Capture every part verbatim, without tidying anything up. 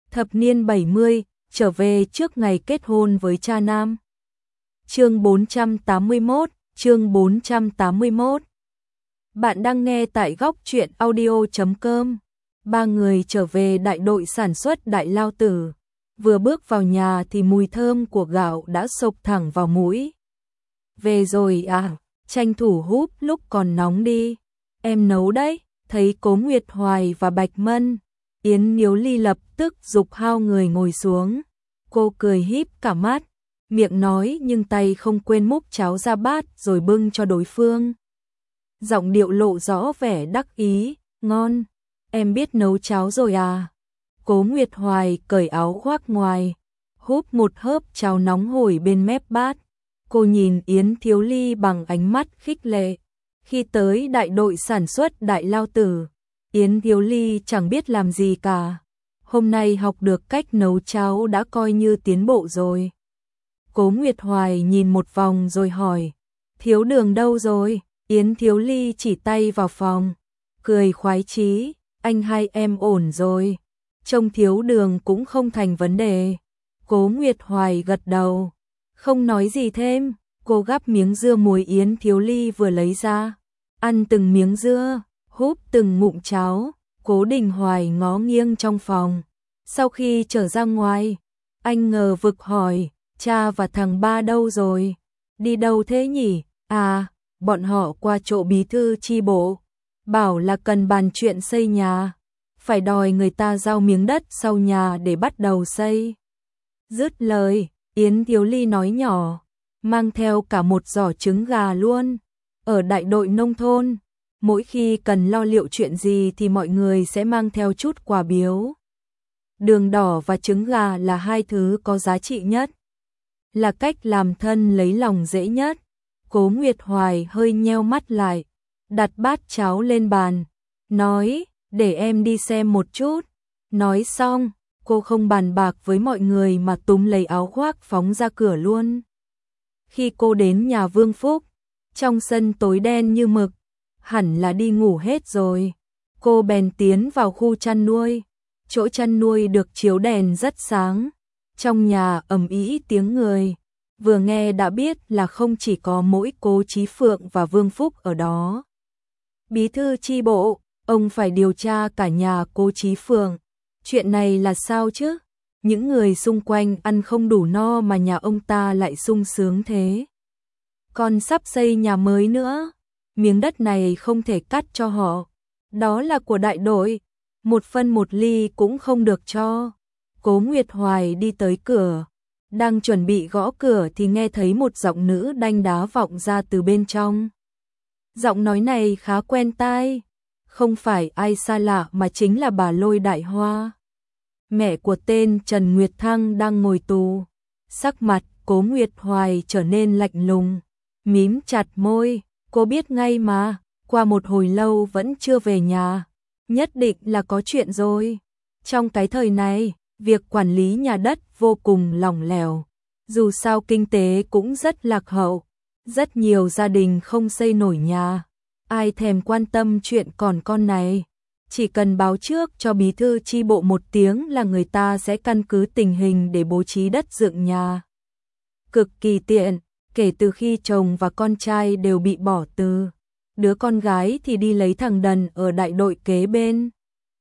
Thập niên bảy mươi, trở về trước ngày kết hôn với cha nam. Chương bốn trăm tám mươi mốt, chương bốn trăm tám mươi mốt. Bạn đang nghe tại góc truyện audio chấm com. Ba người trở về đại đội sản xuất Đại Lao Tử. Vừa bước vào nhà thì mùi thơm của gạo đã xộc thẳng vào mũi. Về rồi à, tranh thủ húp lúc còn nóng đi. Em nấu đấy, thấy Cố Nguyệt Hoài và Bạch Mân. Yến Niếu Ly lập tức giục hai người ngồi xuống. Cô cười híp cả mắt, miệng nói nhưng tay không quên múc cháo ra bát rồi bưng cho đối phương. Giọng điệu lộ rõ vẻ đắc ý, ngon, em biết nấu cháo rồi à. Cố Nguyệt Hoài cởi áo khoác ngoài, húp một hớp cháo nóng hổi bên mép bát. Cô nhìn Yến Thiếu Ly bằng ánh mắt khích lệ. Khi tới đại đội sản xuất Đại Lao Tử, Yến Thiếu Ly chẳng biết làm gì cả. Hôm nay học được cách nấu cháo đã coi như tiến bộ rồi. Cố Nguyệt Hoài nhìn một vòng rồi hỏi, Thiếu Đường đâu rồi? Yến Thiếu Ly chỉ tay vào phòng, cười khoái chí, anh hai em ổn rồi. Trông Thiếu Đường cũng không thành vấn đề. Cố Nguyệt Hoài gật đầu, không nói gì thêm. Cô gắp miếng dưa muối Yến Thiếu Ly vừa lấy ra, ăn từng miếng dưa, húp từng ngụm cháo. Cố Đình Hoài ngó nghiêng trong phòng. Sau khi trở ra ngoài, anh ngờ vực hỏi, cha và thằng ba đâu rồi? Đi đâu thế nhỉ? À, bọn họ qua chỗ bí thư chi bộ, bảo là cần bàn chuyện xây nhà, phải đòi người ta giao miếng đất sau nhà để bắt đầu xây. Dứt lời, Yến Thiếu Ly nói nhỏ, mang theo cả một giỏ trứng gà luôn. Ở đại đội nông thôn, mỗi khi cần lo liệu chuyện gì thì mọi người sẽ mang theo chút quà biếu. Đường đỏ và trứng gà là hai thứ có giá trị nhất, là cách làm thân lấy lòng dễ nhất. Cố Nguyệt Hoài hơi nheo mắt lại, đặt bát cháo lên bàn, nói, để em đi xem một chút. Nói xong, cô không bàn bạc với mọi người mà túm lấy áo khoác phóng ra cửa luôn. Khi cô đến nhà Vương Phúc, trong sân tối đen như mực, hẳn là đi ngủ hết rồi. Cô bèn tiến vào khu chăn nuôi. Chỗ chăn nuôi được chiếu đèn rất sáng. Trong nhà ầm ĩ tiếng người. Vừa nghe đã biết là không chỉ có mỗi Cố Chí Phượng và Vương Phúc ở đó. Bí thư chi bộ, ông phải điều tra cả nhà Cố Chí Phượng. Chuyện này là sao chứ? Những người xung quanh ăn không đủ no mà nhà ông ta lại sung sướng thế. Còn sắp xây nhà mới nữa, miếng đất này không thể cắt cho họ. Đó là của đại đội, một phân một ly cũng không được cho. Cố Nguyệt Hoài đi tới cửa, đang chuẩn bị gõ cửa thì nghe thấy một giọng nữ đanh đá vọng ra từ bên trong. Giọng nói này khá quen tai, không phải ai xa lạ mà chính là bà Lôi Đại Hoa. Mẹ của tên Trần Nguyệt Thăng đang ngồi tù. Sắc mặt Cố Nguyệt Hoài trở nên lạnh lùng, mím chặt môi, cô biết ngay mà, qua một hồi lâu vẫn chưa về nhà, nhất định là có chuyện rồi. Trong cái thời này, việc quản lý nhà đất vô cùng lỏng lẻo, dù sao kinh tế cũng rất lạc hậu, rất nhiều gia đình không xây nổi nhà, ai thèm quan tâm chuyện còn con này. Chỉ cần báo trước cho bí thư chi bộ một tiếng là người ta sẽ căn cứ tình hình để bố trí đất dựng nhà. Cực kỳ tiện, kể từ khi chồng và con trai đều bị bỏ tù, đứa con gái thì đi lấy thằng đần ở đại đội kế bên.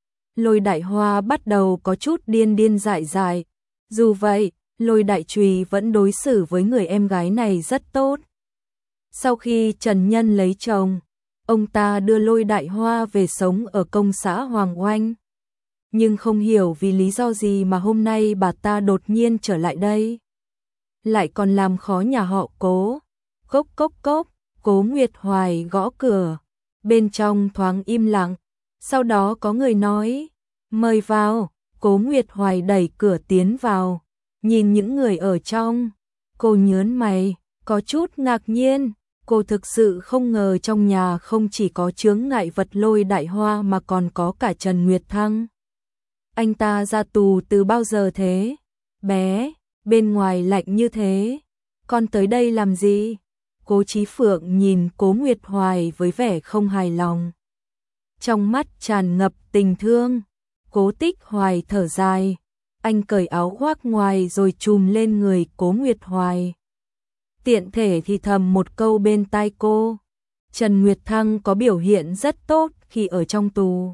Lôi Đại Hoa bắt đầu có chút điên điên dại dại. Dù vậy, Lôi Đại Trùy vẫn đối xử với người em gái này rất tốt. Sau khi Trần Nhân lấy chồng, ông ta đưa Lôi Đại Hoa về sống ở công xã Hoàng Oanh. Nhưng không hiểu vì lý do gì mà hôm nay bà ta đột nhiên trở lại đây. Lại còn làm khó nhà họ Cố. Cốc cốc cốc, Cố Nguyệt Hoài gõ cửa. Bên trong thoáng im lặng. Sau đó có người nói, mời vào. Cố Nguyệt Hoài đẩy cửa tiến vào. Nhìn những người ở trong. Cô nhớn mày, có chút ngạc nhiên. Cô thực sự không ngờ trong nhà không chỉ có chướng ngại vật Lôi Đại Hoa mà còn có cả Trần Nguyệt Thăng. Anh ta ra tù từ bao giờ thế? Bé, bên ngoài lạnh như thế. Con tới đây làm gì? Cố Chí Phượng nhìn Cố Nguyệt Hoài với vẻ không hài lòng. Trong mắt tràn ngập tình thương. Cố Tích Hoài thở dài. Anh cởi áo khoác ngoài rồi trùm lên người Cố Nguyệt Hoài. Tiện thể thì thầm một câu bên tai cô. Trần Nguyệt Thăng có biểu hiện rất tốt khi ở trong tù.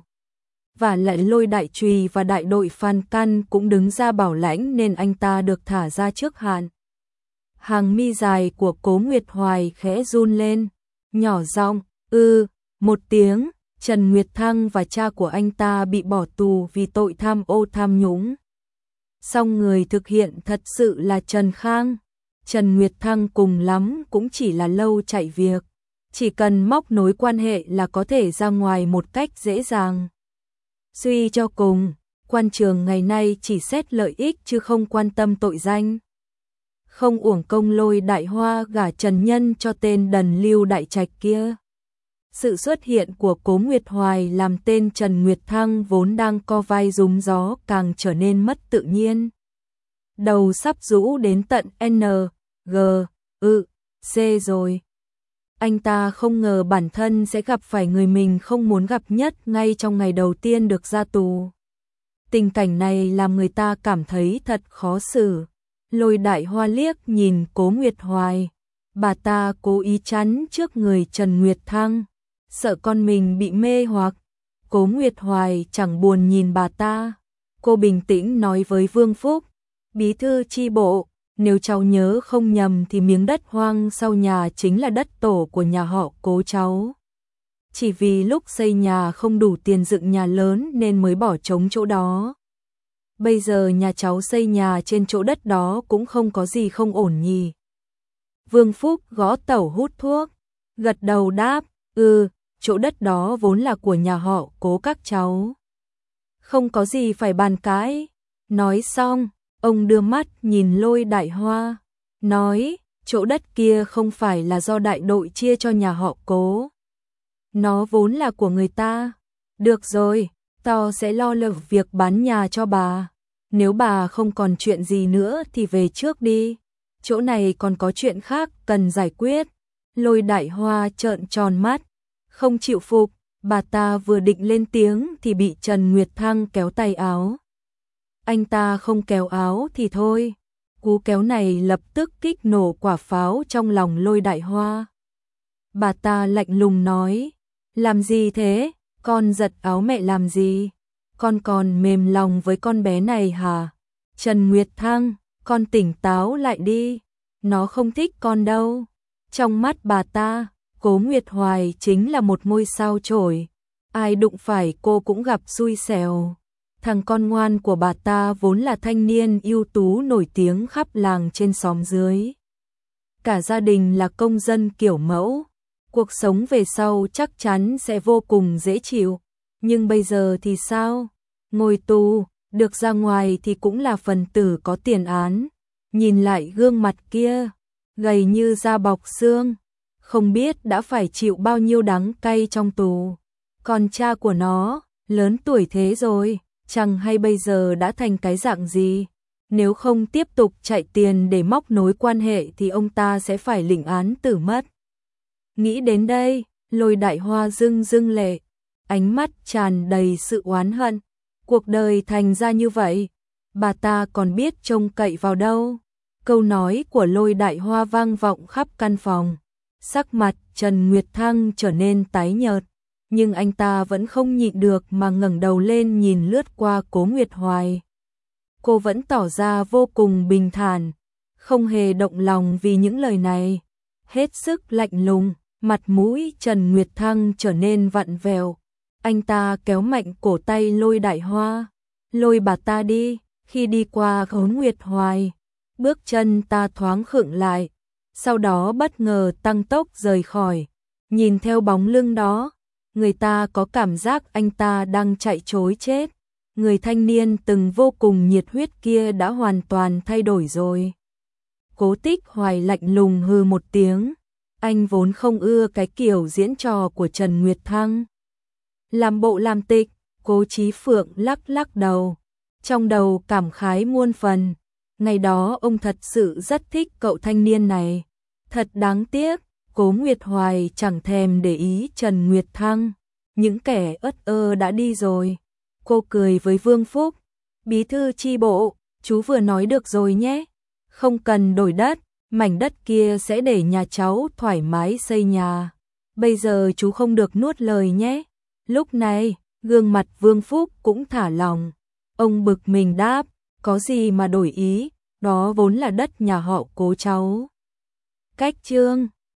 Và lại Lôi Đại Trùy và đại đội Phan Căn cũng đứng ra bảo lãnh nên anh ta được thả ra trước hạn. Hàng mi dài của Cố Nguyệt Hoài khẽ run lên, nhỏ giọng, ư, một tiếng. Trần Nguyệt Thăng và cha của anh ta bị bỏ tù vì tội tham ô tham nhũng. Song người thực hiện thật sự là Trần Khang. Trần Nguyệt Thăng cùng lắm cũng chỉ là lâu chạy việc. Chỉ cần móc nối quan hệ là có thể ra ngoài một cách dễ dàng. Suy cho cùng, quan trường ngày nay chỉ xét lợi ích chứ không quan tâm tội danh. Không uổng công Lôi Đại Hoa gả Trần Nhân cho tên đần Lưu Đại Trạch kia. Sự xuất hiện của Cố Nguyệt Hoài làm tên Trần Nguyệt Thăng vốn đang co vai rúm gió càng trở nên mất tự nhiên. Đầu sắp rũ đến tận N, G, ư, C rồi. Anh ta không ngờ bản thân sẽ gặp phải người mình không muốn gặp nhất ngay trong ngày đầu tiên được ra tù. Tình cảnh này làm người ta cảm thấy thật khó xử. Lôi Đại Hoa liếc nhìn Cố Nguyệt Hoài. Bà ta cố ý chắn trước người Trần Nguyệt Thăng, sợ con mình bị mê hoặc. Cố Nguyệt Hoài chẳng buồn nhìn bà ta. Cô bình tĩnh nói với Vương Phúc, bí thư chi bộ, nếu cháu nhớ không nhầm thì miếng đất hoang sau nhà chính là đất tổ của nhà họ Cố cháu. Chỉ vì lúc xây nhà không đủ tiền dựng nhà lớn nên mới bỏ trống chỗ đó. Bây giờ nhà cháu xây nhà trên chỗ đất đó cũng không có gì không ổn nhỉ. Vương Phúc gõ tẩu hút thuốc, gật đầu đáp, ừ, chỗ đất đó vốn là của nhà họ Cố các cháu. Không có gì phải bàn cãi. Nói xong, ông đưa mắt nhìn Lôi Đại Hoa, nói, chỗ đất kia không phải là do đại đội chia cho nhà họ Cố. Nó vốn là của người ta. Được rồi, tao sẽ lo lực việc bán nhà cho bà. Nếu bà không còn chuyện gì nữa thì về trước đi. Chỗ này còn có chuyện khác cần giải quyết. Lôi Đại Hoa trợn tròn mắt, không chịu phục. Bà ta vừa định lên tiếng thì bị Trần Nguyệt Thăng kéo tay áo. Anh ta không kéo áo thì thôi. Cú kéo này lập tức kích nổ quả pháo trong lòng Lôi Đại Hoa. Bà ta lạnh lùng nói, làm gì thế? Con giật áo mẹ làm gì? Con còn mềm lòng với con bé này hả? Trần Nguyệt Thăng, con tỉnh táo lại đi. Nó không thích con đâu. Trong mắt bà ta, Cố Nguyệt Hoài chính là một ngôi sao chổi. Ai đụng phải cô cũng gặp xui xẻo. Thằng con ngoan của bà ta vốn là thanh niên ưu tú nổi tiếng khắp làng trên xóm dưới. Cả gia đình là công dân kiểu mẫu. Cuộc sống về sau chắc chắn sẽ vô cùng dễ chịu. Nhưng bây giờ thì sao? Ngồi tù, được ra ngoài thì cũng là phần tử có tiền án. Nhìn lại gương mặt kia, gầy như da bọc xương. Không biết đã phải chịu bao nhiêu đắng cay trong tù. Còn cha của nó, lớn tuổi thế rồi, chẳng hay bây giờ đã thành cái dạng gì. Nếu không tiếp tục chạy tiền để móc nối quan hệ thì ông ta sẽ phải lĩnh án tử mất. Nghĩ đến đây, Lôi Đại Hoa rưng rưng lệ, ánh mắt tràn đầy sự oán hận. Cuộc đời thành ra như vậy, bà ta còn biết trông cậy vào đâu. Câu nói của Lôi Đại Hoa vang vọng khắp căn phòng. Sắc mặt Trần Nguyệt Thăng trở nên tái nhợt, nhưng anh ta vẫn không nhịn được mà ngẩng đầu lên nhìn lướt qua Cố Nguyệt Hoài. Cô vẫn tỏ ra vô cùng bình thản, không hề động lòng vì những lời này. Hết sức lạnh lùng, mặt mũi Trần Nguyệt Thăng trở nên vặn vẹo. Anh ta kéo mạnh cổ tay Lôi Đại Hoa, lôi bà ta đi. Khi đi qua Cố Nguyệt Hoài, bước chân ta thoáng khựng lại, sau đó bất ngờ tăng tốc rời khỏi. Nhìn theo bóng lưng đó, người ta có cảm giác anh ta đang chạy trối chết. Người thanh niên từng vô cùng nhiệt huyết kia đã hoàn toàn thay đổi rồi. Cố Tích Hoài lạnh lùng hừ một tiếng. Anh vốn không ưa cái kiểu diễn trò của Trần Nguyệt Thăng. Làm bộ làm tịch, Cố Chí Phượng lắc lắc đầu. Trong đầu cảm khái muôn phần. Ngày đó ông thật sự rất thích cậu thanh niên này. Thật đáng tiếc, Cố Nguyệt Hoài chẳng thèm để ý Trần Nguyệt Thăng. Những kẻ ất ơ đã đi rồi. Cô cười với Vương Phúc. Bí thư chi bộ, chú vừa nói được rồi nhé. Không cần đổi đất, mảnh đất kia sẽ để nhà cháu thoải mái xây nhà. Bây giờ chú không được nuốt lời nhé. Lúc này, gương mặt Vương Phúc cũng thả lòng. Ông bực mình đáp, có gì mà đổi ý, đó vốn là đất nhà họ Cố cháu. Cách Trương